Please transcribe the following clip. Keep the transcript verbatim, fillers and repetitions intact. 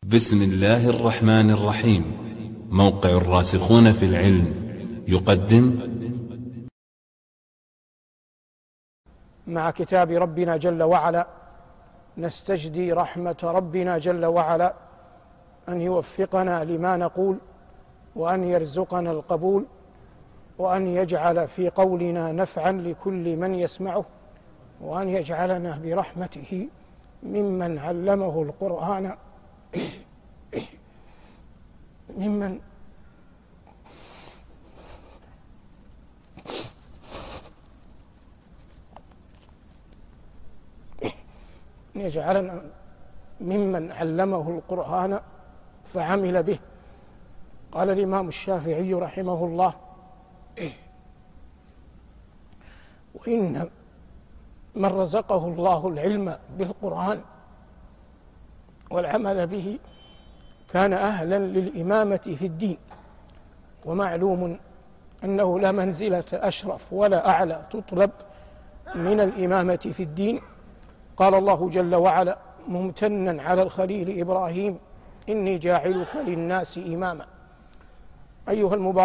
بسم الله الرحمن الرحيم. موقع الراسخون في العلم يقدم مع كتاب ربنا جل وعلا نستجدي رحمة ربنا جل وعلا أن يوفقنا لما نقول، وأن يرزقنا القبول، وأن يجعل في قولنا نفعا لكل من يسمعه، وأن يجعلنا برحمته ممن علمه القرآن ممن يجعلنا ممن علمه القرآن فعمل به. قال الإمام الشافعي رحمه الله: وإن من رزقه الله العلم بالقرآن والعمل به كان أهلا للإمامة في الدين، ومعلوم أنه لا منزلة أشرف ولا أعلى تطلب من الإمامة في الدين. قال الله جل وعلا ممتنا على الخليل إبراهيم: إني جاعلك للناس إماما. أيها المبارك